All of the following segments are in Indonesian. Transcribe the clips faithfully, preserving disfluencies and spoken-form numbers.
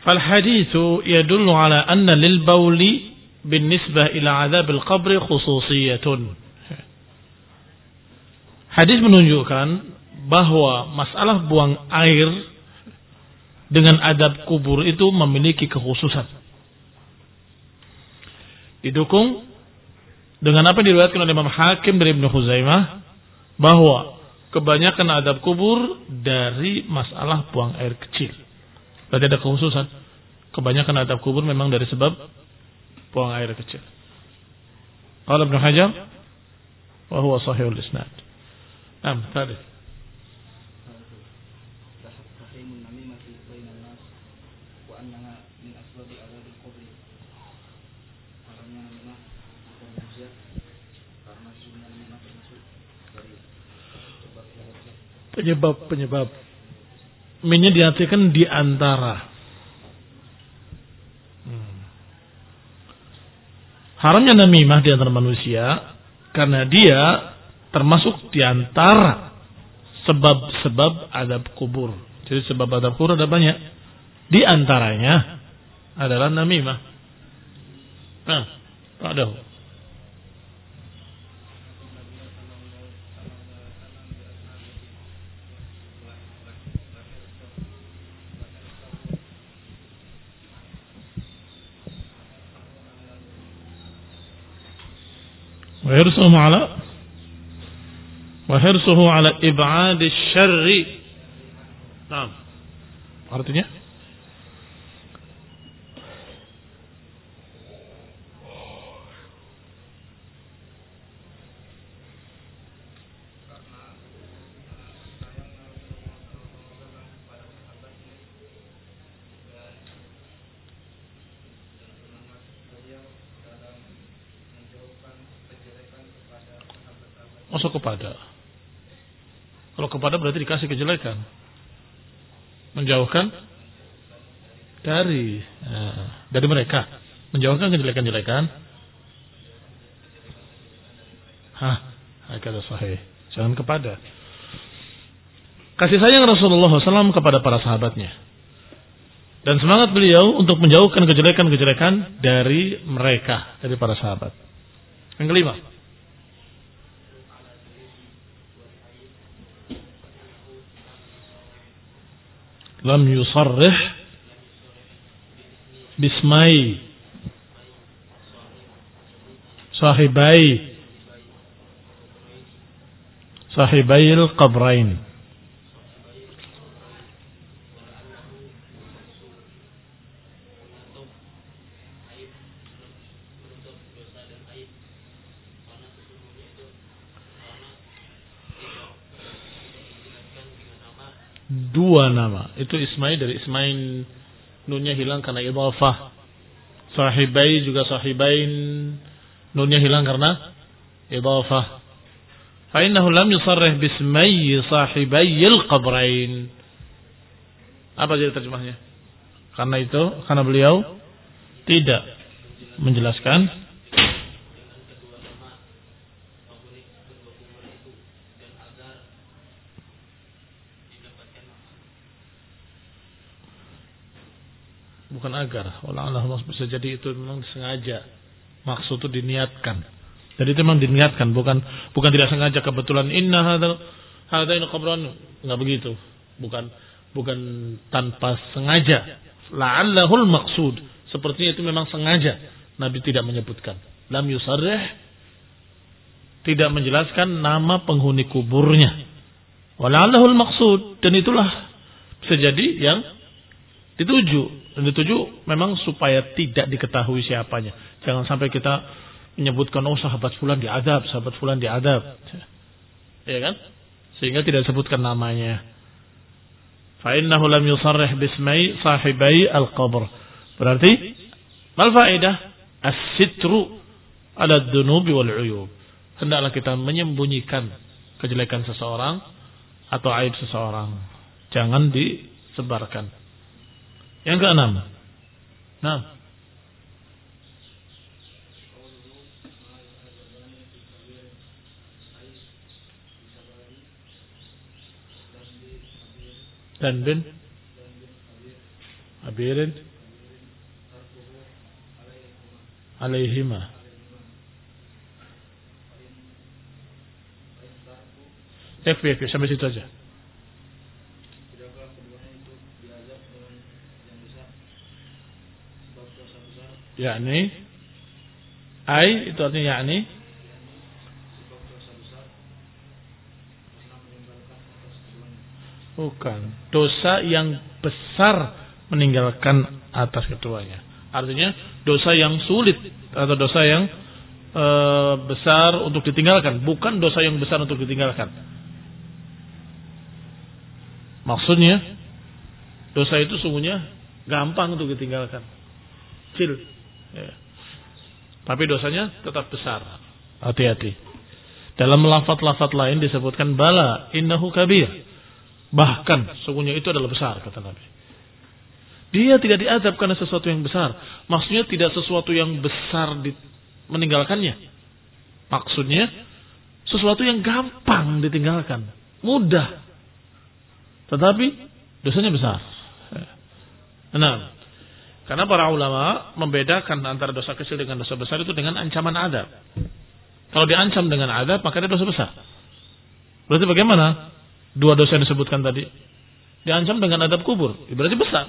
Fal haditsu yadullu ala anna lil bauli binisbah ila adzabil qabri khususiyatun. Hadis menunjukkan bahwa masalah buang air dengan adab kubur itu memiliki kekhususan. Didukung dengan apa yang diriwayatkan oleh Imam Hakim dari Ibnu Khuzaimah bahwa kebanyakan adab kubur dari masalah buang air kecil. Berarti ada kekhususan. Kebanyakan adab kubur memang dari sebab buang air kecil. Qala Ibnu Hajar wa huwa sahihul isnad. Naam, tadi. Penyebab-penyebab minnya diartikan di antara. Hmm. Haramnya namimah di antara manusia karena dia termasuk di antara sebab-sebab adab kubur. Jadi sebab adab kubur ada banyak. Di antaranya adalah namimah. Nah, ada. وحرصه على وحرصه على إبعاد الشر. Nah, artinya masuk kepada. Kalau kepada berarti dikasih kejelekan. Menjauhkan dari nah, dari mereka. Menjauhkan kejelekan-jelekan. Hah, kata sahih. Jangan kepada. Kasih sayang Rasulullah shallallahu alaihi wasallam kepada para sahabatnya. Dan semangat beliau untuk menjauhkan kejelekan-kejelekan dari mereka, dari para sahabat. Yang kelima. Lam yusarrih bismai sahibai sahibail qabrain. Dua nama. Itu Ismail dari Ismail, nunnya hilang karena idhafah. Sahibai juga sahibain, nunnya hilang karena idhafah. Fa innahu lam yusarrih bismai sahibayil qabrain. Apa jadi terjemahnya? Karena itu, karena beliau tidak menjelaskan bukan agar, wala'allah bisa jadi itu memang sengaja, maksud itu diniatkan. Jadi itu memang diniatkan, bukan bukan tidak sengaja kebetulan inna hadzal hadain qabran, enggak begitu. Bukan bukan tanpa sengaja. La'allahul maqsud, sepertinya itu memang sengaja Nabi tidak menyebutkan. Lam yusarrih, tidak menjelaskan nama penghuni kuburnya. Wala'allahul maqsud, dan itulah bisa jadi yang dituju. Dan dituju memang supaya tidak diketahui siapanya. Jangan sampai kita menyebutkan oh sahabat fulan diadab, sahabat fulan diadab. Ya kan? Sehingga tidak disebutkan namanya. Fa innahu lam yusarrih bismai sahibai al-qabr. Berarti mal faedah as-sitru ala ad-dunubi wal 'uyub. Hendaklah kita menyembunyikan kejelekan seseorang atau aib seseorang. Jangan disebarkan. Yang keenam. Nah. Dan bin Abirin alaihima. Yakfi, yakfi, sampai situ aja. Yakni, ai itu artinya yakni. Bukan. Dosa yang besar meninggalkan atas keduanya. Artinya dosa yang sulit atau dosa yang e, besar untuk ditinggalkan, bukan dosa yang besar untuk ditinggalkan. Maksudnya dosa itu sungguhnya gampang untuk ditinggalkan, kecil, ya. Tapi dosanya tetap besar. Hati-hati. Dalam lafaz-lafaz lain disebutkan bala innahu kabir. Bahkan sungguhnya itu adalah besar, kata Nabi. Dia tidak diazab karena sesuatu yang besar. Maksudnya tidak sesuatu yang besar di, meninggalkannya. Maksudnya sesuatu yang gampang ditinggalkan, mudah. Tetapi dosanya besar. Nah, karena para ulama membedakan antara dosa kecil dengan dosa besar itu dengan ancaman azab. Kalau diancam dengan azab, maka itu dosa besar. Berarti bagaimana? Dua dosa yang disebutkan tadi. Diancam dengan azab kubur, berarti besar.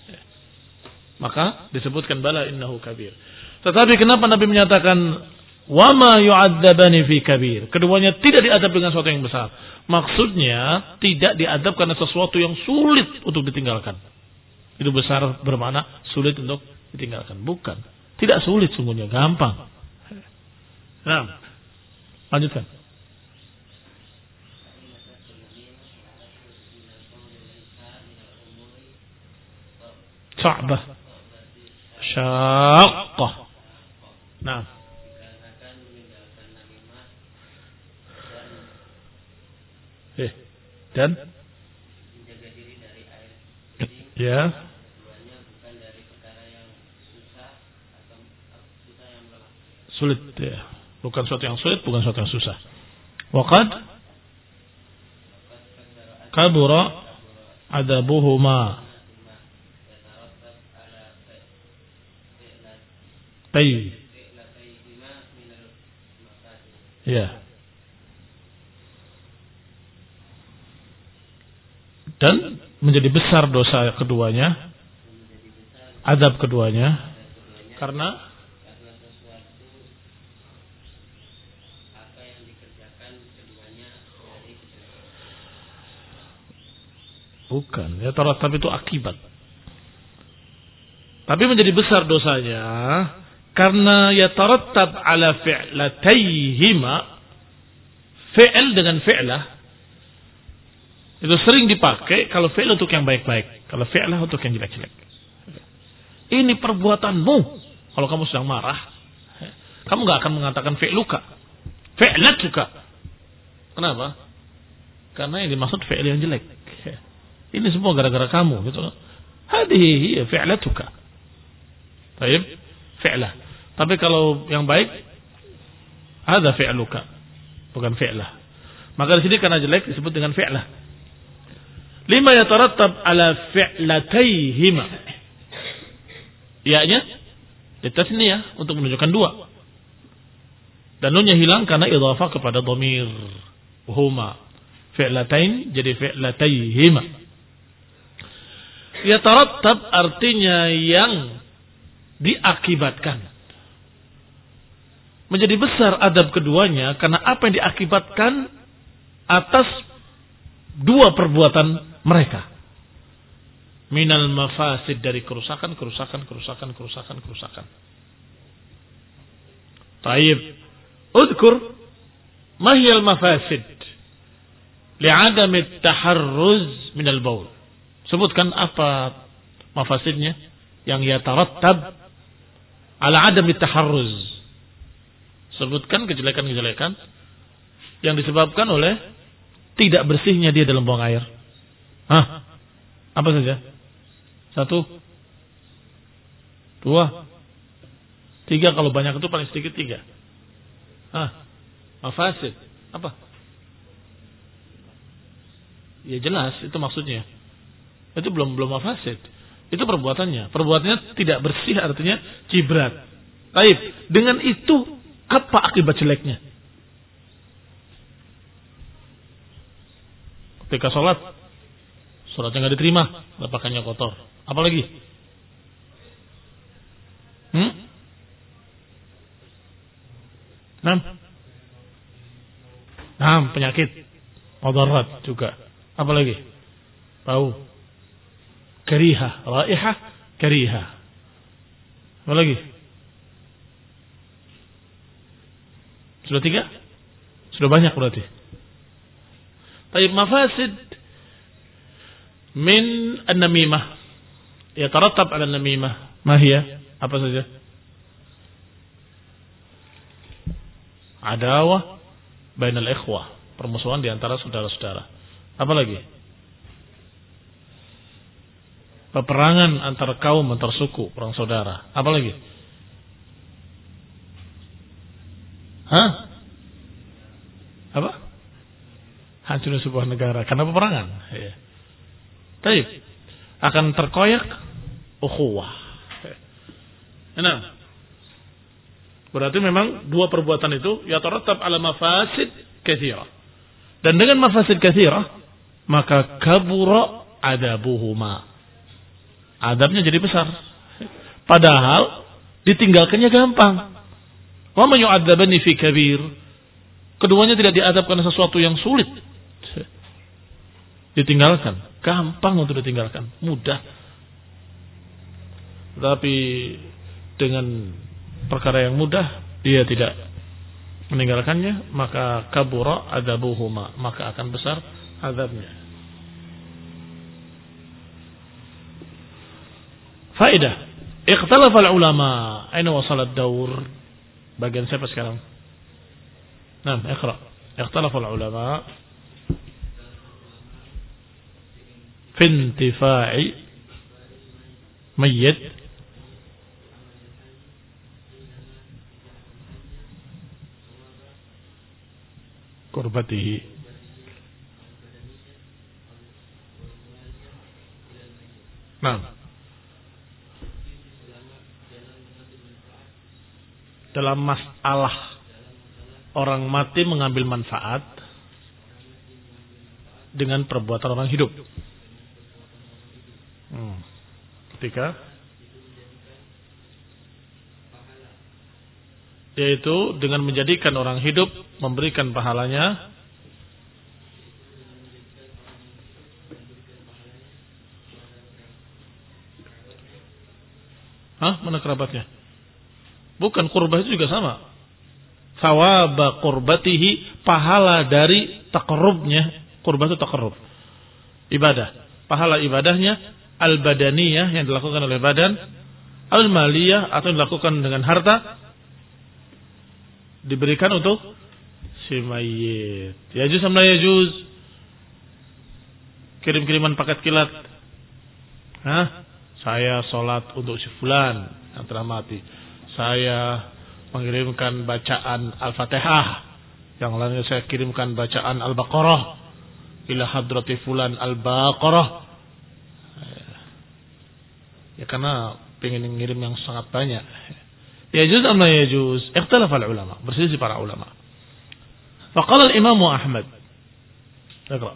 Maka disebutkan bala innahu kabir. Tetapi kenapa Nabi menyatakan wama yu'adzabani fi kabir? Keduanya tidak diadab dengan sesuatu yang besar. Maksudnya tidak diadab karena sesuatu yang sulit untuk ditinggalkan. Itu besar bermakna sulit untuk ditinggalkan. Bukan. Tidak sulit sungguhnya, gampang. Nah, lanjutkan. Sa'bah. Syaqqah. Nah. Eh, dan menjaga diri dari air. Ya. Sulit ya. Bukan sesuatu yang sulit, bukan sesuatu yang susah. Waqad kabura adabuhuma. Tayyib. Ya. Dan menjadi besar dosa keduanya, azab keduanya, karena apa yang dikerjakan keduanya dari bukan, ya tarattab itu akibat. Tapi menjadi besar dosanya karena ya tarattab ala fi'latayhima, fi'l dengan fi'lah itu sering dipakai kalau fi'l untuk yang baik-baik, kalau fi'lah untuk yang jelek-jelek. Ini perbuatanmu. Kalau kamu sedang marah, kamu nggak akan mengatakan fi'luka, fi'latuka. Kenapa? Karena yang dimaksud fi'l yang jelek. Ini semua gara-gara kamu, gitu. Hadhihi hiya fi'latuka. Baik, fi'lah. Tapi kalau yang baik, hadza fi'luka, bukan fi'lah. Maka di sini karena jelek disebut dengan fi'lah. Lima yatarattab ala fi'latayhima. Ianya ditasniyah untuk menunjukkan dua. Dan nunnya hilang karena idhafah kepada dhamir huma. Fi'latain jadi fi'latayhima. Yatarattab artinya yang diakibatkan. Menjadi besar adab keduanya karena apa yang diakibatkan atas dua perbuatan mereka. Minal mafasid, dari kerusakan, kerusakan, kerusakan, kerusakan, kerusakan. Taib. Udkur mahiyal mafasid li'adam at-taharruz minal baul. Sebutkan apa mafasidnya yang yatarattab ala adam at-taharruz. Sebutkan kejelekan-kejelekan yang disebabkan oleh tidak bersihnya dia dalam buang air. Hah? Apa saja? Satu, dua, tiga. Kalau banyak itu paling sedikit tiga. Hah? Mafasid. Apa? Ya jelas itu maksudnya. Itu belum belum mafasid. Itu perbuatannya. Perbuatannya tidak bersih artinya cibrat. Baik, dengan itu apa akibat jeleknya? Ketika sholat, sholatnya nggak diterima, pakaiannya kotor. Apalagi? Hmm? Nah, nah penyakit, mudarat juga. Apalagi? Bau, kariha, raihah, kariha. Apalagi? Sudah tiga? Sudah banyak berarti. Taib mafasid min an-namimah. Ya tarattab ala an-namimah. Mahia. Apa saja? Adawah bainal ikhwah. Permusuhan di antara saudara-saudara. Apa lagi? Peperangan antar kaum, antar suku, perang saudara. Apa lagi? Hah? Apa? Hancurnya sebuah negara karena peperangan. Ya. Taib. Akan terkoyak ukhuwah. Nah, berarti memang dua perbuatan itu yatarattab ala mafasid katsira. Dan dengan mafasid katsira, maka kabura adabuhuma. Adabnya jadi besar. Padahal ditinggalkannya gampang. Wa man yu'adzabani fi kabir. Keduanya tidak diadab karena sesuatu yang sulit. Ditinggalkan, gampang untuk ditinggalkan, mudah. Tapi dengan perkara yang mudah dia tidak meninggalkannya, maka kabura adabuhuma, maka akan besar azabnya. Faedah, ikhtalafa al-ulama, aina wasala ad-daur? Bagian siapa sekarang? Nah, iqra. Ikhtalafa al-ulama fi intifa'i mayyit kurbatihi. Nah, dalam masalah orang mati mengambil manfaat dengan perbuatan orang hidup. Hmm. Ketika yaitu dengan menjadikan orang hidup memberikan pahalanya Hah? Mana kerabatnya? Bukan, kurbah itu juga sama. Thawaba qurbatihi, pahala dari taqarrubnya. Kurbah itu taqarrub, ibadah. Pahala ibadahnya al-badaniyah yang dilakukan oleh badan, al-maliyah atau yang dilakukan dengan harta, diberikan untuk si mayyit. Yajuz am la yajuz? Kirim-kiriman paket kilat. Hah? Saya sholat untuk si fulan yang telah mati. Saya mengirimkan bacaan Al-Fatihah. Yang lainnya saya kirimkan bacaan Al-Baqarah ila hadrati fulan Al-Baqarah. Ya karena pengen ngirim yang sangat banyak. Yajuz am la yajuz? Ikhtalafa al-ulama, berselisih para ulama. Faqala al-Imam Ahmad. Iqra.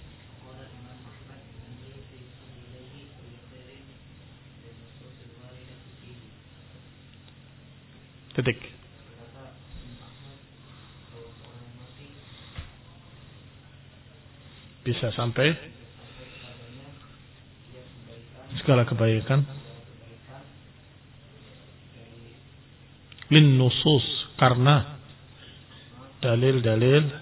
Titik. Bisa sampai segala kebaikan lin nusus, karena dalil-dalil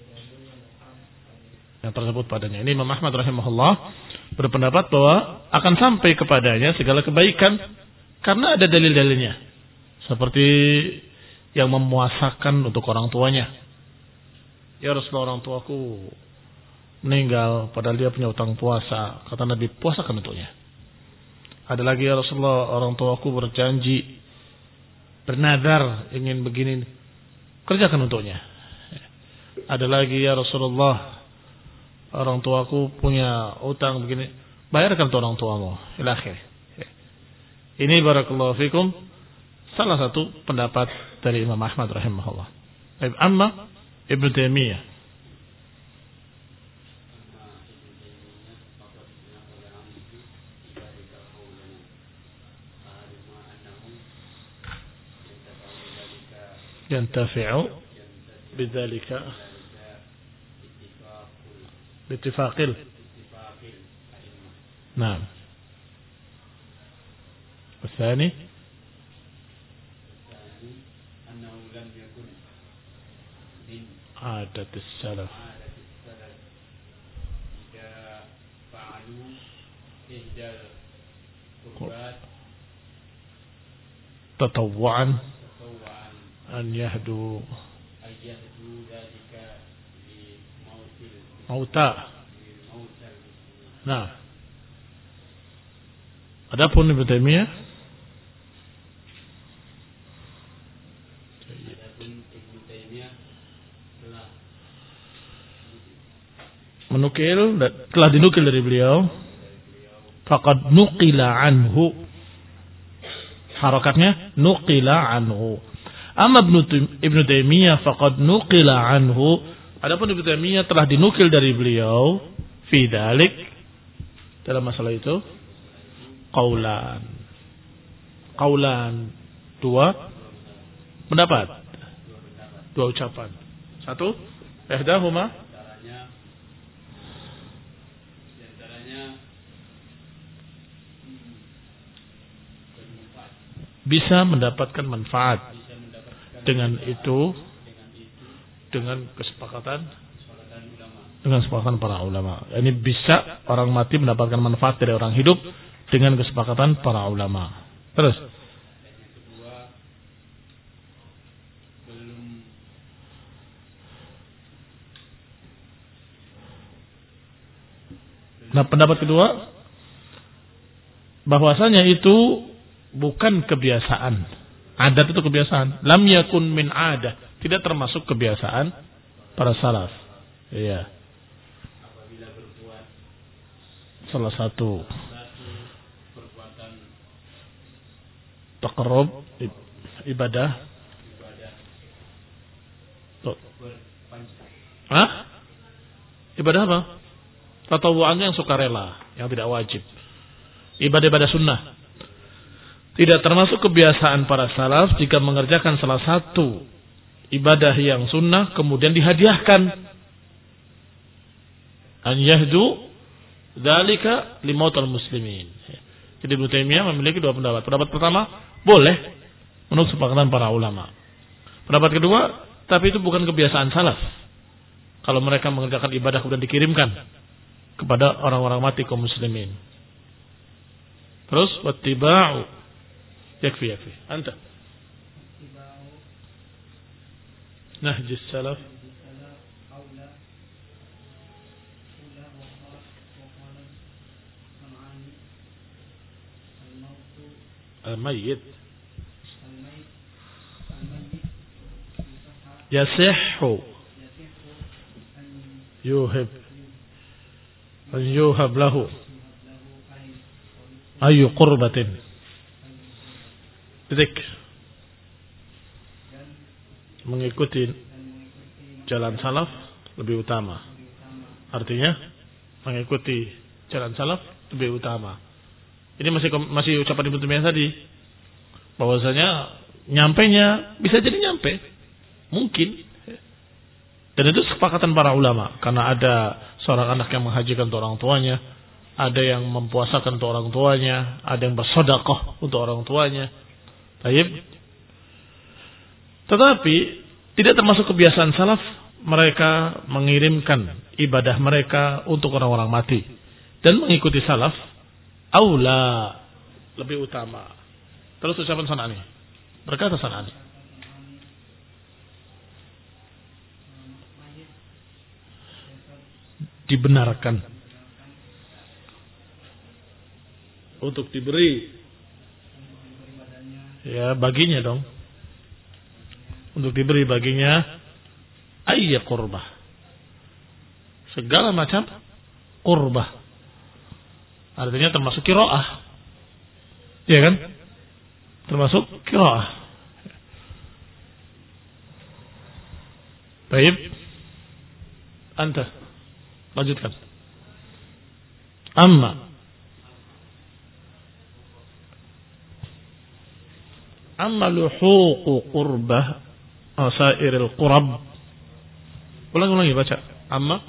yang tersebut padanya. Ini Imam Ahmad rahimahullah berpendapat bahwa akan sampai kepadanya segala kebaikan karena ada dalil-dalilnya. Seperti yang memuasakan untuk orang tuanya. Ya Rasulullah, orang tuaku meninggal padahal dia punya utang puasa. Kata Nabi, puasakan untuknya. Ada lagi, ya Rasulullah, orang tuaku berjanji, bernadar ingin begini, kerjakan untuknya. Ada lagi, ya Rasulullah, orang tuaku punya utang begini, bayarkan untuk orang tuamu. Ila akhir. Ini barakallahu fikum salah satu pendapat dari Imam Ahmad rahimahullah. Amma Ibnu Taimiyah yantafi'u bidzalika bittifaqil. Naam. والثاني أنه لم يكن من عادة السلف إذا فعلوا إحدى القربات تطوعا أن يهدوا أن يهدوا ذلك لموتى. Nah, adapun Ibnu Taimiyah menukil, telah dinukil dari beliau, faqad nuqila anhu, harakatnya nuqila anhu. Amma Ibnu Taimiyah faqad nuqila anhu, adapun Ibnu Taimiyah telah dinukil dari beliau fi dzalik, dalam masalah itu, qaulan qaulan dua pendapat, dua ucapan. Satu, ihdahuma bisa mendapatkan manfaat dengan itu, dengan kesepakatan dengan kesepakatan para ulama. Ini bisa orang mati mendapatkan manfaat dari orang hidup dengan kesepakatan para ulama. Terus nah, pendapat kedua, bahwasanya itu bukan kebiasaan. Adat itu kebiasaan. Lam yakun min adah. Tidak termasuk kebiasaan para salaf. Iya. Salah satu taqarrub ibadah. Hah? Ibadah apa? Tatawu'annya yang sukarela, yang tidak wajib. Ibadah-ibadah sunnah. Tidak termasuk kebiasaan para salaf jika mengerjakan salah satu ibadah yang sunnah kemudian dihadiahkan. An yahdu dzalika limautal muslimin. Jadi Ibnu Taimiyah memiliki dua pendapat. Pendapat pertama, boleh menurut kesepakatan para ulama. Pendapat kedua, tapi itu bukan kebiasaan salaf. Kalau mereka mengerjakan ibadah kemudian dikirimkan kepada orang-orang mati kaum muslimin. Terus wattiba'u yakfi yakfi. Anta. Nahj as-salaf al-mayyit yasihhu yuhib an yuhab lahu ayu qurbatin. Titik. Mengikuti jalan salaf lebih utama. Artinya mengikuti jalan salaf lebih utama. Ini masih masih ucapan Ibnu Taimiyah tadi, bahwasanya nyampainya bisa jadi nyampe, mungkin. Dan itu kesepakatan para ulama, karena ada seorang anak yang menghajikan untuk orang tuanya, ada yang mempuasakan untuk orang tuanya, ada yang bersedekah untuk orang tuanya. Baik. Tetapi tidak termasuk kebiasaan salaf mereka mengirimkan ibadah mereka untuk orang-orang mati, dan mengikuti salaf aula, lebih utama. Terus ucapan San'ani, berkata San'ani, dibenarkan untuk diberi, ya baginya dong, untuk diberi baginya ayya qurbah, segala macam qurbah. Artinya termasuk qiraah, ya kan? Termasuk qiraah. Baik. Anta lanjutkan. Amma Amma luhuqu qurbah asairil qurab. Ulang-ulangi baca. Amma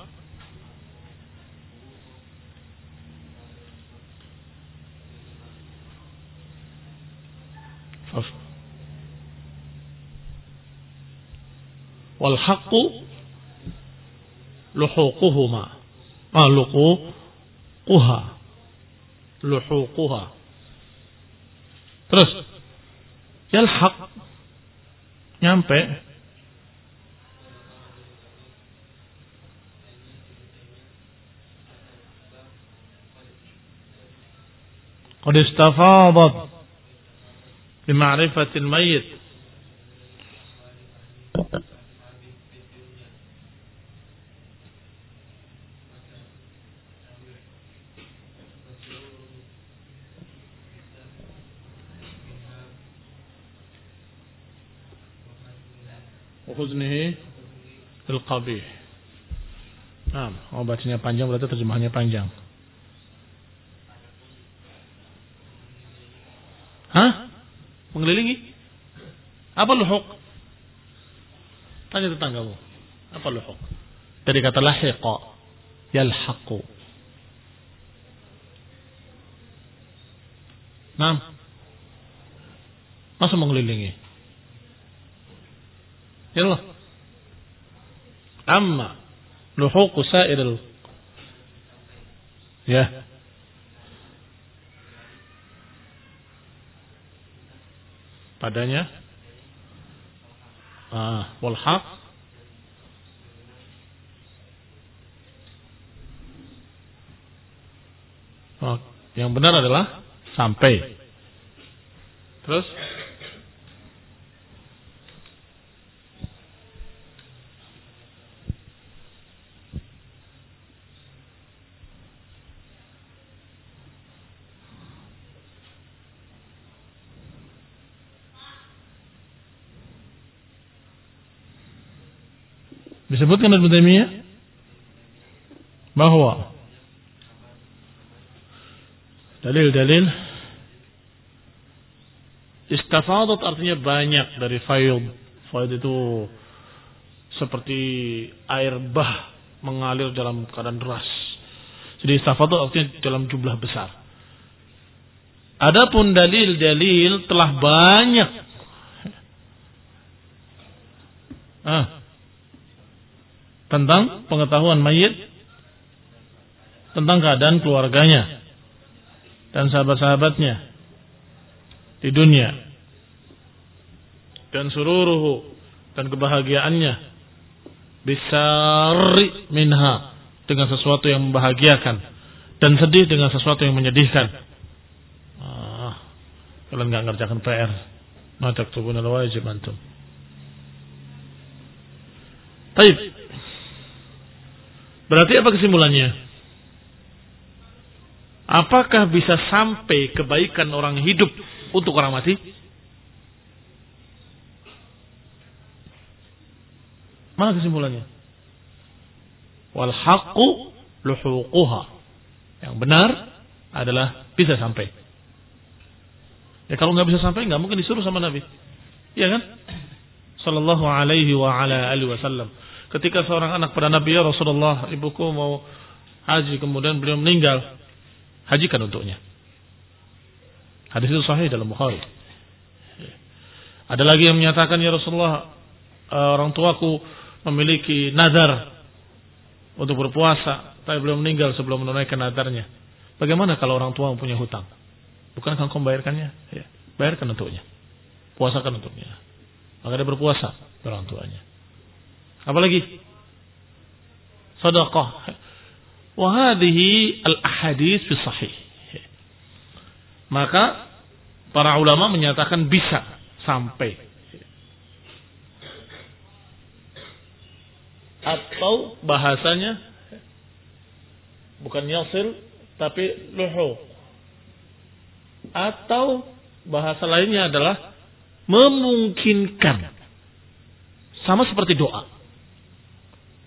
wal haqqu luhuquhuma. Ah luhuquha. Luhuquha. Terus yalhaq nyampe qad istafadat bi ma'rifatil mayyit. Khuznihi al-qabih. Nah, oh bacanya panjang berarti terjemahannya panjang. Hah? Mengelilingi? Apa luhuq? Tanya tetanggamu. Apa luhuq? Dari kata lahiqa, yalhaqu. Nah, masa mengelilingi? Yallah. Amma luhuq sa'iril ya. Padanya ah wal haq oh, yang benar adalah sampai. Terus disebutkan Ibnu Taimiyah bahwa dalil-dalil istafadat artinya banyak dari faid. Faid itu seperti air bah mengalir dalam keadaan deras. Jadi istafadat artinya dalam jumlah besar. Adapun dalil-dalil telah banyak. Ah. Tentang pengetahuan mayit, tentang keadaan keluarganya dan sahabat-sahabatnya di dunia, dan sururuhu dan kebahagiaannya bisari minha dengan sesuatu yang membahagiakan dan sedih dengan sesuatu yang menyedihkan. Ah, kalian nggak ngerjakan P R, madak tubunal wajib antum. Baik. Berarti apa kesimpulannya? Apakah bisa sampai kebaikan orang hidup untuk orang mati? Mana kesimpulannya? Wal haqqu luhuquha. Yang benar adalah bisa sampai. Ya kalau nggak bisa sampai nggak mungkin disuruh sama Nabi. Iya kan? Sallallahu alaihi wa ala alihi wasallam. Ketika seorang anak pada Nabi, ya Rasulullah, ibuku mau haji, kemudian beliau meninggal, hajikan untuknya. Hadis itu sahih dalam Bukhari. Ada lagi yang menyatakan, ya Rasulullah, orang tuaku memiliki nazar untuk berpuasa, tapi beliau meninggal sebelum menunaikan nazarnya. Bagaimana kalau orang tua mempunyai hutang? Bukankah engkau membayarkannya? Ya, bayarkan untuknya. Puasakan untuknya. Maka dia berpuasa orang tuanya. Apalagi sedekah. Wa hadhihi al-ahadits fi sahih. Maka para ulama menyatakan bisa sampai. Atau bahasanya bukan yasil tapi luhu. Atau bahasa lainnya adalah memungkinkan. Sama seperti doa.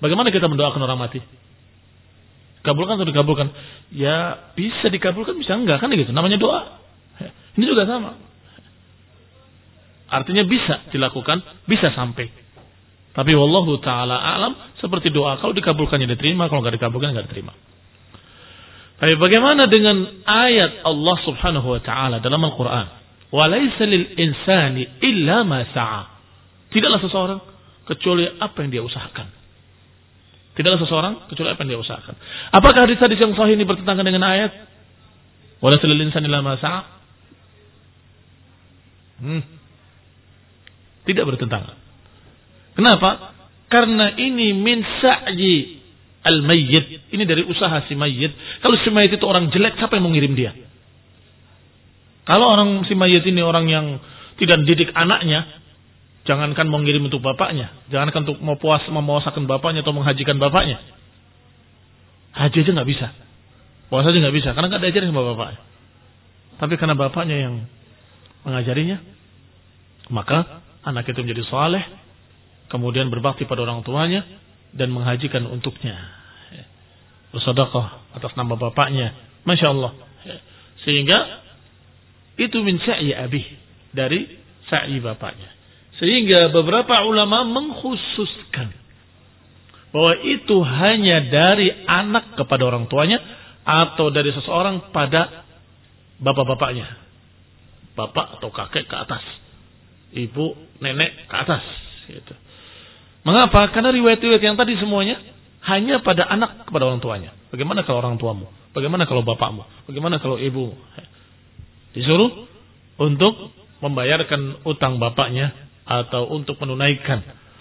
Bagaimana kita mendoakan orang mati? Kabulkan atau dikabulkan? Ya bisa dikabulkan, bisa enggak, kan gitu. Namanya doa. Ini juga sama. Artinya bisa dilakukan, bisa sampai. Tapi wallahu ta'ala alam, seperti doa, kalau dikabulkannya diterima, kalau enggak dikabulkan enggak diterima. Tapi bagaimana dengan ayat Allah Subhanahu wa taala dalam Al-Qur'an? Wa laisa lil insani illa ma sa'a. Tidaklah seseorang kecuali apa yang dia usahakan. Tidaklah seseorang kecuali apa yang dia usahakan. Apakah hadis-hadis yang sahih ini bertentangan dengan ayat? Wa laisa lil insani illa ma sa'a? Hmm. Tidak bertentangan. Kenapa? Karena ini min sa'yi al-mayyit. Ini dari usaha si mayyit. Kalau si mayyit itu orang jelek, siapa yang mau ngirim dia? Kalau orang si mayyit ini orang yang tidak didik anaknya, jangankan mau ngirim untuk bapaknya, jangankan untuk mau puas memuasakan bapaknya atau menghajikan bapaknya. Haji aja nggak bisa, puasa aja nggak bisa, karena nggak diajarin sama bapaknya. Tapi karena bapaknya yang mengajarinya, maka anak itu menjadi saleh, kemudian berbakti pada orang tuanya dan menghajikan untuknya, bersedekah atas nama bapaknya, masya Allah. Sehingga itu min sa'i abih, dari sa'i bapaknya. Sehingga beberapa ulama mengkhususkan bahwa itu hanya dari anak kepada orang tuanya atau dari seseorang pada bapak-bapaknya. Bapak atau kakek ke atas, ibu, nenek ke atas. Gitu. Mengapa? Karena riwayat-riwayat yang tadi semuanya hanya pada anak kepada orang tuanya. Bagaimana kalau orang tuamu? Bagaimana kalau bapakmu? Bagaimana kalau ibu? Disuruh untuk membayarkan utang bapaknya atau untuk menunaikan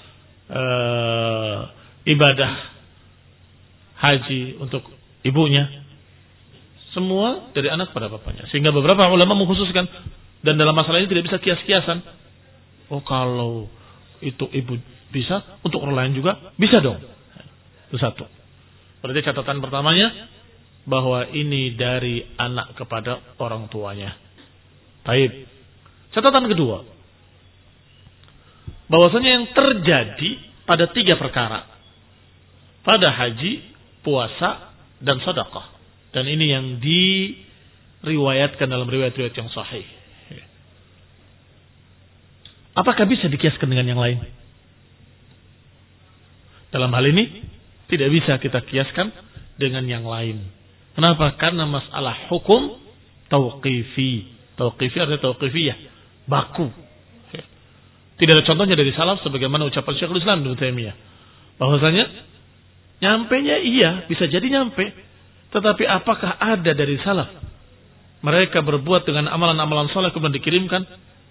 uh, ibadah haji untuk ibunya. Semua dari anak pada bapaknya. Sehingga beberapa ulama mengkhususkan, dan dalam masalah ini tidak bisa kias-kiasan. Oh kalau itu ibu bisa, untuk orang lain juga bisa dong. Itu satu. Berarti catatan pertamanya bahwa ini dari anak kepada orang tuanya. Baik. Catatan kedua, bahwasanya yang terjadi pada tiga perkara, pada haji, puasa, dan sedekah. Dan ini yang diriwayatkan dalam riwayat-riwayat yang sahih. Apakah bisa dikiaskan dengan yang lain? Dalam hal ini tidak bisa kita kiaskan dengan yang lain. Kenapa? Karena masalah hukum tauqifi. Tauqifi artinya tauqifiyah, baku. Tidak ada contohnya dari salaf sebagaimana ucapan Syekhul Islam Ibnu Taimiyah. Bahwasanya nyampenya iya, bisa jadi nyampe, tetapi apakah ada dari salaf mereka berbuat dengan amalan-amalan saleh kemudian dikirimkan?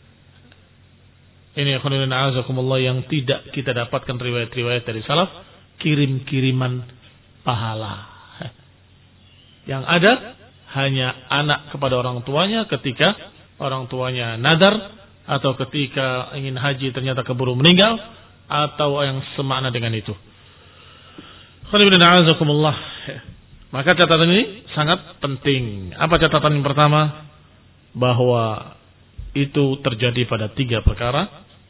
Ini khonilun a'azakumullah yang tidak kita dapatkan riwayat-riwayat dari salaf, kirim-kiriman pahala. Yang ada hanya anak kepada orang tuanya ketika orang tuanya nadar, atau ketika ingin haji ternyata keburu meninggal, atau yang semakna dengan itu. Maka catatan ini sangat penting. Apa catatan yang pertama? Bahwa itu terjadi pada tiga perkara: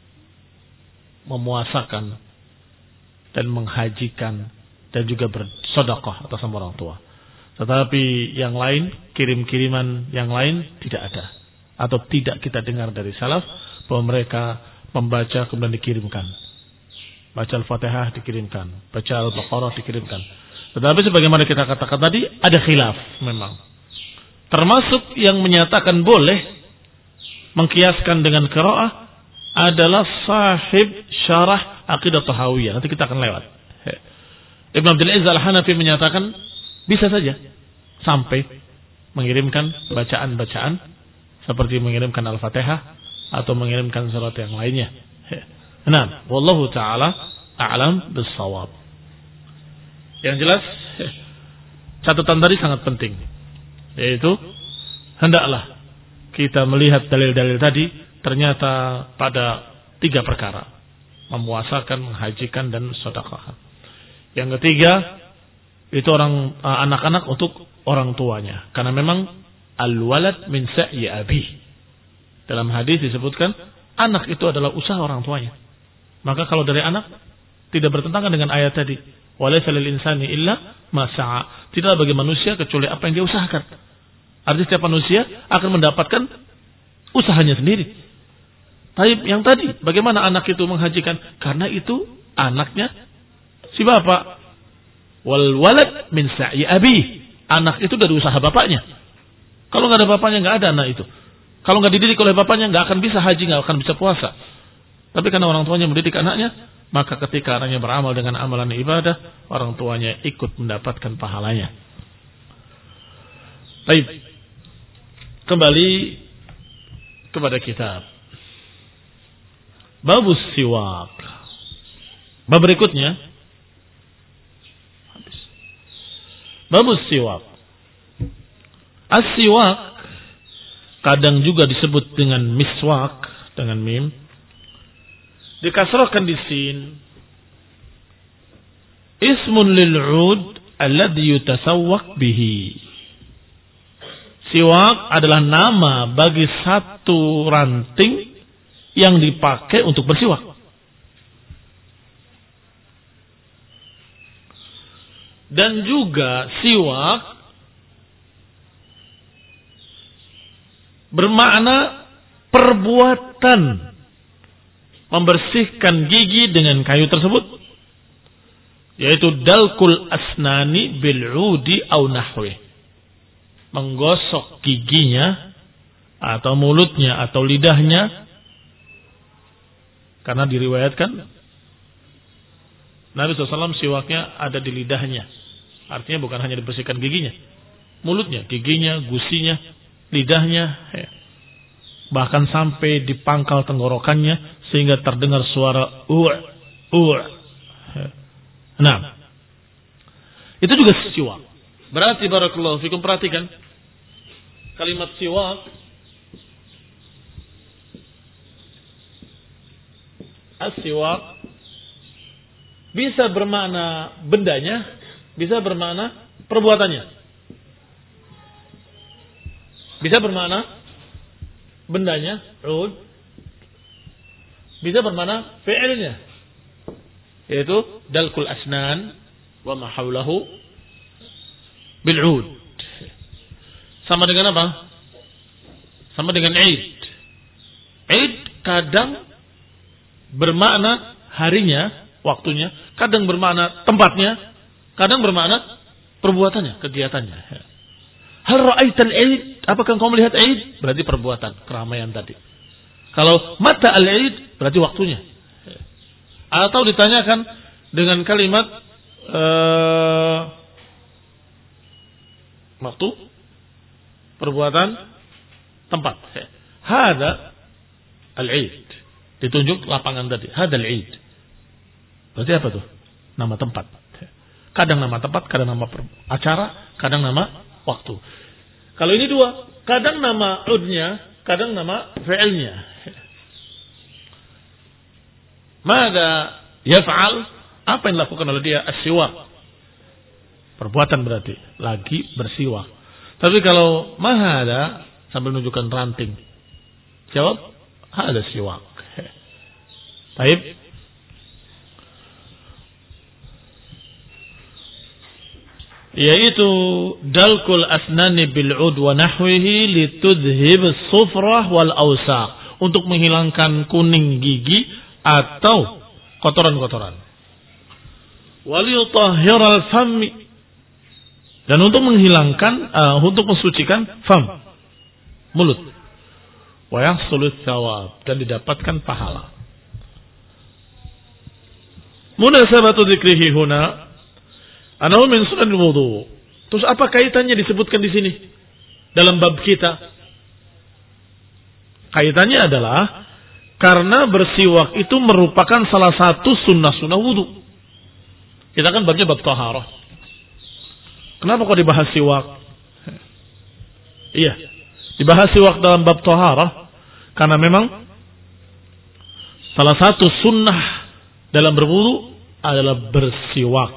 memuasakan dan menghajikan dan juga bersedekah atas nama orang tua. Tetapi yang lain, kirim-kiriman yang lain tidak ada, atau tidak kita dengar dari salaf bahwa mereka membaca kemudian dikirimkan. Baca Al-Fatihah dikirimkan, baca Al-Baqarah dikirimkan. Tetapi sebagaimana kita katakan tadi, ada khilaf memang. Termasuk yang menyatakan boleh mengkiaskan dengan qiraah adalah sahib syarah Aqidah Tahawiyah. Nanti kita akan lewat. Ibn Abdul Aziz Al-Hanafi menyatakan bisa saja sampai mengirimkan bacaan-bacaan seperti mengirimkan Al-Fatihah atau mengirimkan surat yang lainnya. Nah, wallahu taala a'lam bis-shawab. Yang jelas catatan tadi sangat penting, yaitu hendaklah kita melihat dalil-dalil tadi ternyata pada tiga perkara: memuasakan, menghajikan, dan sedekah. Yang ketiga itu orang anak-anak untuk orang tuanya, karena memang al-walad min sa'i abih. Dalam hadis disebutkan anak itu adalah usaha orang tuanya. Maka kalau dari anak tidak bertentangan dengan ayat tadi, Walaysa lil insani illa ma sa'a. Tidak bagi manusia kecuali apa yang dia usahakan. Artinya setiap manusia akan mendapatkan usahanya sendiri. Tapi yang tadi, bagaimana anak itu menghajikan? Karena itu anaknya si bapak. Wal walad min sa'i abi. Anak itu dari usaha bapaknya. Kalau nggak ada bapaknya, nggak ada anak itu. Kalau nggak dididik oleh bapaknya, nggak akan bisa haji, nggak akan bisa puasa. Tapi karena orang tuanya mendidik anaknya, maka ketika anaknya beramal dengan amalan ibadah, orang tuanya ikut mendapatkan pahalanya. Baik. Kembali kepada kitab. Babus siwak. Bab berikutnya. Babus siwak. As-siwak kadang juga disebut dengan miswak dengan mim. Dikasrahkan di sin. Ismun lil'ud alladhi yutasawwak bihi. Siwak adalah nama bagi satu ranting yang dipakai untuk bersiwak. Dan juga siwak bermakna perbuatan membersihkan gigi dengan kayu tersebut, yaitu dalkul asnani bil'udi au nahwi, menggosok giginya atau mulutnya atau lidahnya, karena diriwayatkan Nabi shallallahu alaihi wasallam siwaknya ada di lidahnya, artinya bukan hanya dibersihkan giginya, mulutnya, giginya, gusinya, lidahnya, ya. Bahkan sampai di pangkal tenggorokannya sehingga terdengar suara u' u'. Nah, itu juga siwak. Berarti barakallahu fikum, perhatikan kalimat siwak. As-siwak bisa bermakna bendanya, bisa bermakna perbuatannya. Bisa bermakna bendanya, ud, bisa bermakna fi'ilnya, yaitu dalkul asnan wa ma haulahu bil ud. Sama dengan apa? Sama dengan Eid. Eid kadang bermakna harinya, waktunya, kadang bermakna tempatnya, kadang bermakna perbuatannya, kegiatannya. Hal ra'aital Eid? Apakah engkau melihat Eid? Berarti perbuatan, keramaian tadi. Kalau mata al-Eid berarti waktunya. Atau ditanyakan dengan kalimat uh, waktu, perbuatan, tempat. Hada al-Eid. Ditunjuk lapangan tadi. Hada al-Eid. Berarti apa tuh? Nama tempat. Kadang nama tempat, kadang nama acara, kadang nama waktu. Kalau ini dua, kadang nama udnya, kadang nama fi'ilnya. Mada yaf'al, apa yang dilakukan oleh dia? As-siwak. Perbuatan berarti lagi bersiwak. Tapi kalau mahada sambil menunjukkan ranting, jawab hada siwak. Baik. Yaitu dalkul asnani bil'ud wa nahwihi litudhhib as-sufrah wal awsaq, untuk menghilangkan kuning gigi atau kotoran-kotoran. Wal yutahhir al-fami, dan untuk menghilangkan uh, untuk mensucikan fam, mulut. Wa yahsulu tsawab, dan didapatkan pahala. Munasabatu dzikrihi huna anahu min sunanil wudu. Terus apa kaitannya disebutkan di sini dalam bab kita? Kaitannya adalah karena bersiwak itu merupakan salah satu sunnah-sunnah wudu. Kita kan babnya bab taharah. Kenapa kok dibahas siwak? Iya, dibahas siwak dalam bab taharah karena memang salah satu sunnah dalam berwudu adalah bersiwak.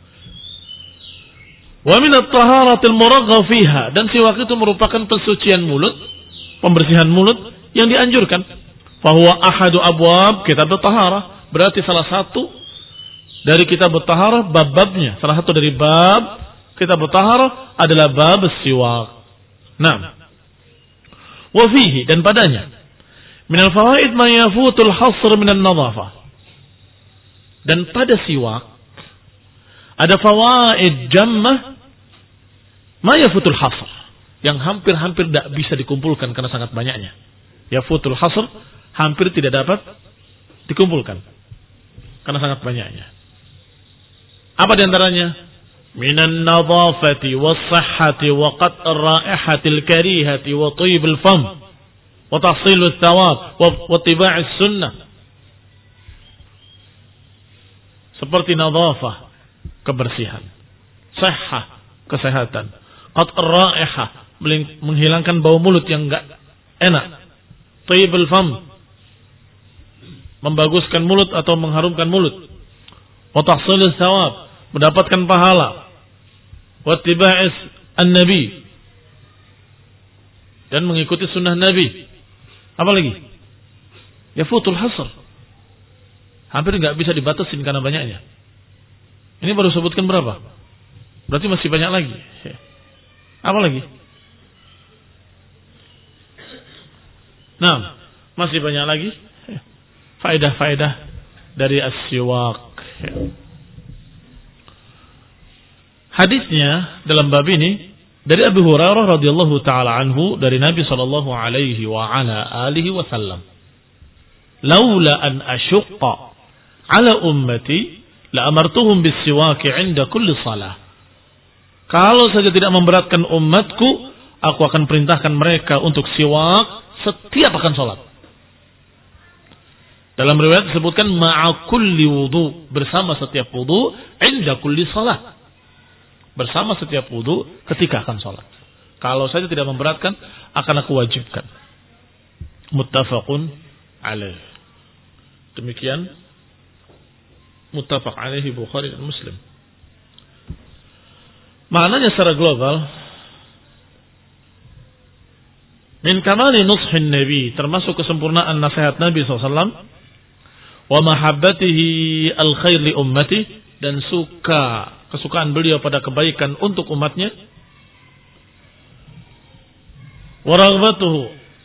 Wa min at-taharatil muraghab fiha, dan siwak itu merupakan pensucian mulut, pembersihan mulut yang dianjurkan. Fa huwa ahadu abwab kitab at-taharah, berarti salah satu dari kitab taharah, bab-babnya. Salah satu dari bab kitab taharah adalah bab siwak. Nah, wa fihi, dan padanya minal fawaid ma yafutul hasr minan nadhafah. Dan pada siwak ada fawaid jammah ma yafutul hasr, yang hampir-hampir tidak bisa dikumpulkan karena sangat banyaknya. Yafutul hasr, hampir tidak dapat dikumpulkan karena sangat banyaknya. Apa di antaranya? Minan nadhafati was-sihhati wa qat' ar-raihatil karihati wa tayyibil fam wa tahsilul thawab wa ittiba'is sunnah. Seperti nadhafah, kebersihan, sihhah, kesehatan, qat' ar-raihah, menghilangkan bau mulut yang enggak enak, tayyibul fam, membaguskan mulut atau mengharumkan mulut, wa tahsilul thawab, mendapatkan pahala, wa ittiba'is an-nabi, dan mengikuti sunnah Nabi. Apa lagi? Yafutul hasr, hampir enggak bisa dibatasin karena banyaknya. Ini baru sebutkan berapa? Berarti masih banyak lagi. Apa lagi? Nah, masih banyak lagi faedah-faedah dari as-siwak. Hadisnya dalam bab ini dari Abu Hurairah radhiyallahu taala anhu dari Nabi sallallahu alaihi wa ala alihi wasallam. Laula an asyqa ala ummati la amartuhum bis-siwak 'inda kulli shalah. Kalau saja tidak memberatkan umatku, aku akan perintahkan mereka untuk siwak setiap akan salat. Dalam riwayat disebutkan ma'a kulli wudu, bersama setiap wudu, 'inda kulli shalah. Bersama setiap wudu ketika akan sholat. Kalau saja tidak memberatkan, akan aku wajibkan. Muttafaqun alaih. Demikian muttafaq alaihi Bukhari dan Muslim. Maknanya secara global, min kamali nushin Nabi, termasuk kesempurnaan nasihat Nabi shallallahu alaihi wasallam, wa mahabbatihi al-khair li ummati, dan suka kesukaan beliau pada kebaikan untuk umatnya, waraghbatuhu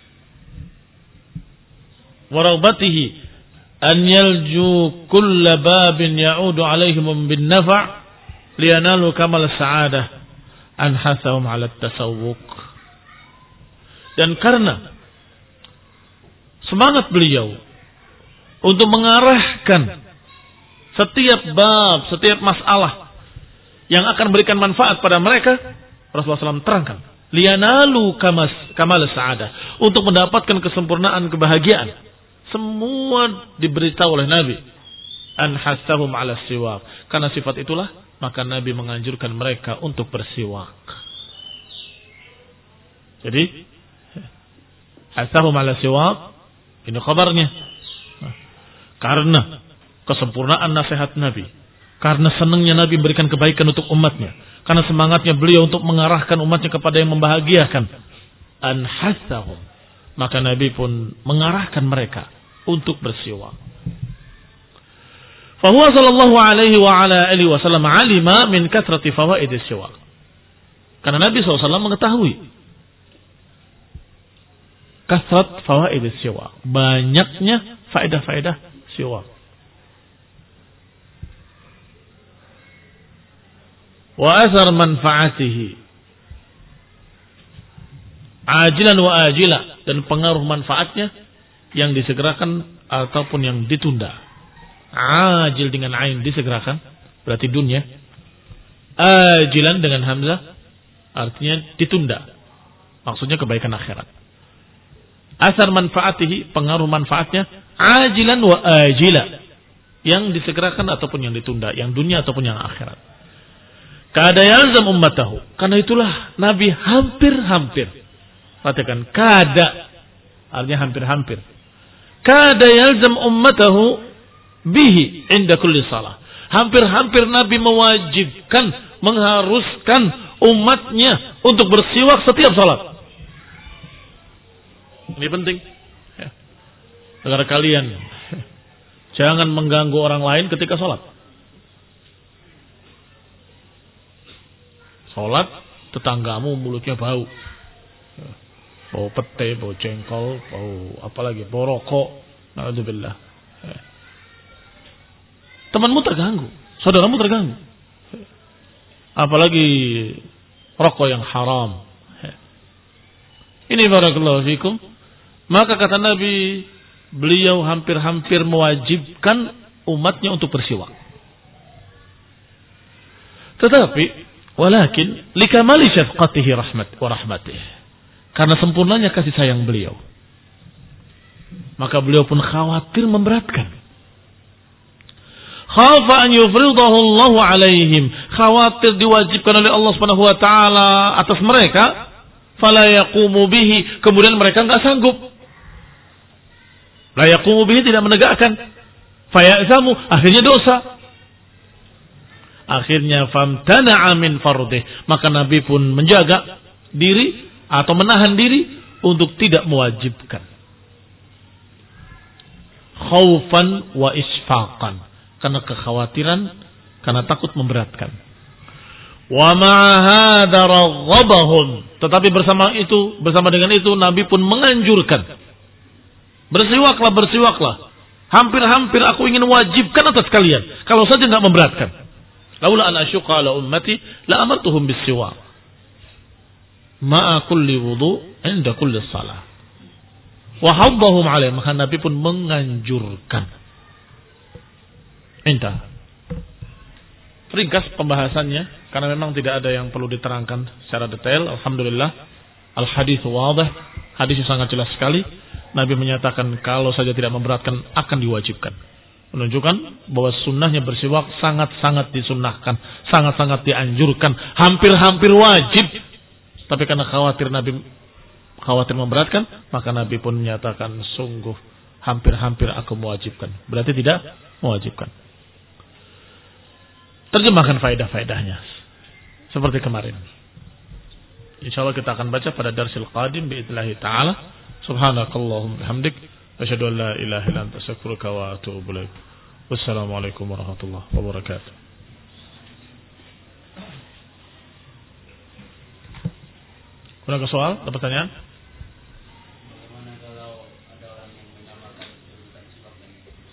waraghbatihi an yalju kulla babin ya'udu alaihim bin nafa' liyanalu kamal sa'adah an hasahum ala tasawwuk. Dan karena semangat beliau untuk mengarahkan setiap bab, setiap masalah yang akan memberikan manfaat pada mereka, Rasulullah shallallahu alaihi wasallam terangkan, liyanalu kamas kamal sa'adah, untuk mendapatkan kesempurnaan kebahagiaan. Semua diberitahu oleh Nabi, an hasahum ala siwak, karena sifat itulah maka Nabi menganjurkan mereka untuk bersiwak. Jadi hasahum ala siwak, ini kabarnya, karena kesempurnaan nasihat Nabi, karena senangnya Nabi memberikan kebaikan untuk umatnya, karena semangatnya beliau untuk mengarahkan umatnya kepada yang membahagiakan, an hasahum, maka Nabi pun mengarahkan mereka untuk bersiwak. Fahuwa sallallahu alaihi wa ala alihi wasallam alima min kathrati fawaid siwak, karena Nabi shallallahu alaihi wasallam mengetahui kathrat fawaid siwak, banyaknya faedah-faedah siwak. Wa athar manfaatihi ajilan wa ajila, dan pengaruh manfaatnya yang disegerakan ataupun yang ditunda. Ajil dengan ain disegerakan berarti dunia, ajilan dengan hamzah artinya ditunda, maksudnya kebaikan akhirat. Athar manfaatihi, pengaruh manfaatnya, ajilan wa ajila, yang disegerakan ataupun yang ditunda, yang dunia ataupun yang akhirat. Kada yalzam ummatahu, karena itulah Nabi hampir-hampir, perhatikan, kada artinya hampir-hampir, kada yalzam ummatahu bihi inda kulli salah, hampir-hampir Nabi mewajibkan, mengharuskan umatnya untuk bersiwak setiap salat. Ini penting ya, agar kalian jangan mengganggu orang lain ketika salat. Sholat, tetanggamu mulutnya bau. Bau pete, bau jengkol, bau apalagi, bau rokok. Na'udzubillah. Temanmu terganggu, saudaramu terganggu. Apalagi rokok yang haram. Ini barakallahu fikum. Maka kata Nabi, beliau hampir-hampir mewajibkan umatnya untuk bersiwak. Tetapi, walakin likamali syafqatihi rahmat wa rahmatih. Karena sempurnanya kasih sayang beliau, maka beliau pun khawatir memberatkan. Khafa an yufridahu Allah alaihim, khawatir diwajibkan oleh Allah Subhanahu wa taala atas mereka, fala yaqumu bihi, kemudian mereka enggak sanggup. La yaqumu bihi, tidak menegakkan. Fayazamu, akhirnya dosa. Akhirnya famtana'a min fardih, maka Nabi pun menjaga diri atau menahan diri untuk tidak mewajibkan. Khaufan wa isfaqan, karena kekhawatiran, karena takut memberatkan. Wa ma'a hadza raghabahum, tetapi bersama itu, bersama dengan itu Nabi pun menganjurkan, bersiwaklah, bersiwaklah. Hampir-hampir aku ingin wajibkan atas kalian, kalau saja tidak memberatkan. Laula an asyqa ala ummati la amartuhum bis-siwak ma'a kulli wudu' inda kulli shalah. Wa haddahum alaih, maka Nabi pun menganjurkan. Entah. Ringkas pembahasannya, karena memang tidak ada yang perlu diterangkan secara detail. Alhamdulillah, al-hadits wadih, hadisnya sangat jelas sekali. Nabi menyatakan kalau saja tidak memberatkan akan diwajibkan. Menunjukkan bahwa sunnahnya bersiwak sangat-sangat disunnahkan, sangat-sangat dianjurkan, hampir-hampir wajib. Tapi karena khawatir Nabi khawatir memberatkan, maka Nabi pun menyatakan sungguh hampir-hampir aku mewajibkan. Berarti tidak mewajibkan. Terjemahkan faedah-faedahnya seperti kemarin. Insyaallah kita akan baca pada darsil qadim biidznillah taala. Subhanakallahumma bihamdik asyhadu an la ilaha illa anta astaghfiruka wa atubu ilaik. Wassalamualaikum warahmatullahi wabarakatuh. Ada soal, ada pertanyaan? Bagaimana kalau ada orang yang menyamakan urutan siwak dan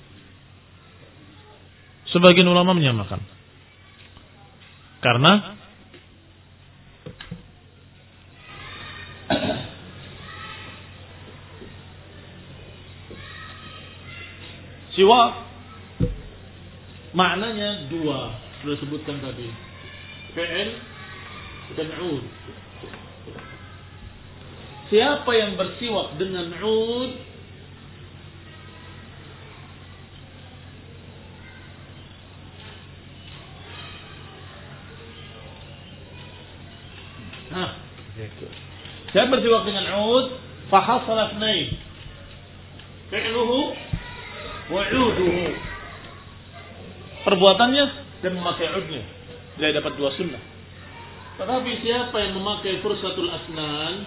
sebagian ulama menyamakan. Karena siwak maknanya dua, sudah sebutkan tadi, fi'il dan 'ud. Siapa yang bersiwak dengan 'ud, nah, siapa bersiwak dengan 'ud, fa hasala ithnain, fi'luhu wa 'uduhu, perbuatannya dan memakai 'udnya, dia dapat dua sunnah. Tetapi siapa yang memakai fursatul asnan,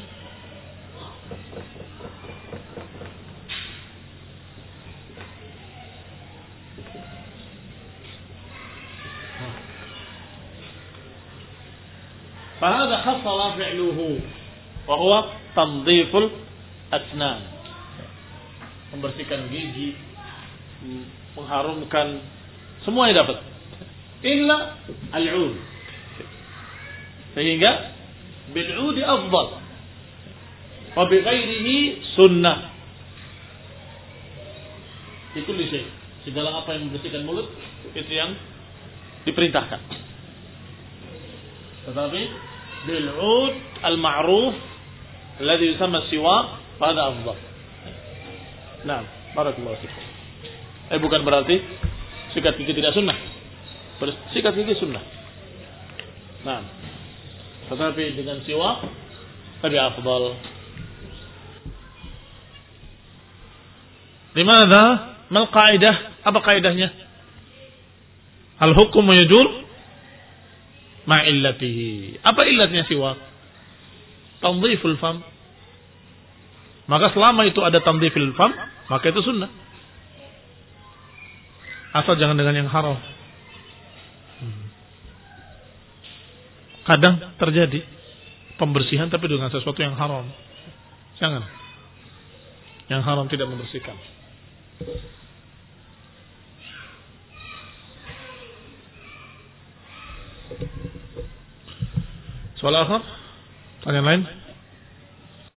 fahada hasala fi'luhu wa huwa tanziful asnan, membersihkan gigi, mengharumkan, semuanya dapat, illa al-'ud. Sehingga bil-'ud afdal wa bi ghairihi sunnah. Itu lisih, segala apa yang membersihkan mulut itu yang diperintahkan. Tetapi bil-'ud al-ma'ruf alladhi yusamma siwak, pada afdal. Nah, barakallahu fikum. Eh bukan berarti sikat gigi tidak sunnah. Sikat gigi sunnah. Nah, tetapi dengan siwak lebih afdal. Limadha? Mal qaidah? Apa kaidahnya? Al hukum yajur ma illatihi. Apa illatnya siwak? Tanziful fam. Maka selama itu ada tanziful fam, maka itu sunnah. Asal jangan dengan yang haram. Kadang terjadi pembersihan tapi dengan sesuatu yang haram. Jangan. Yang haram tidak membersihkan. Soal akhir? Tanya lain?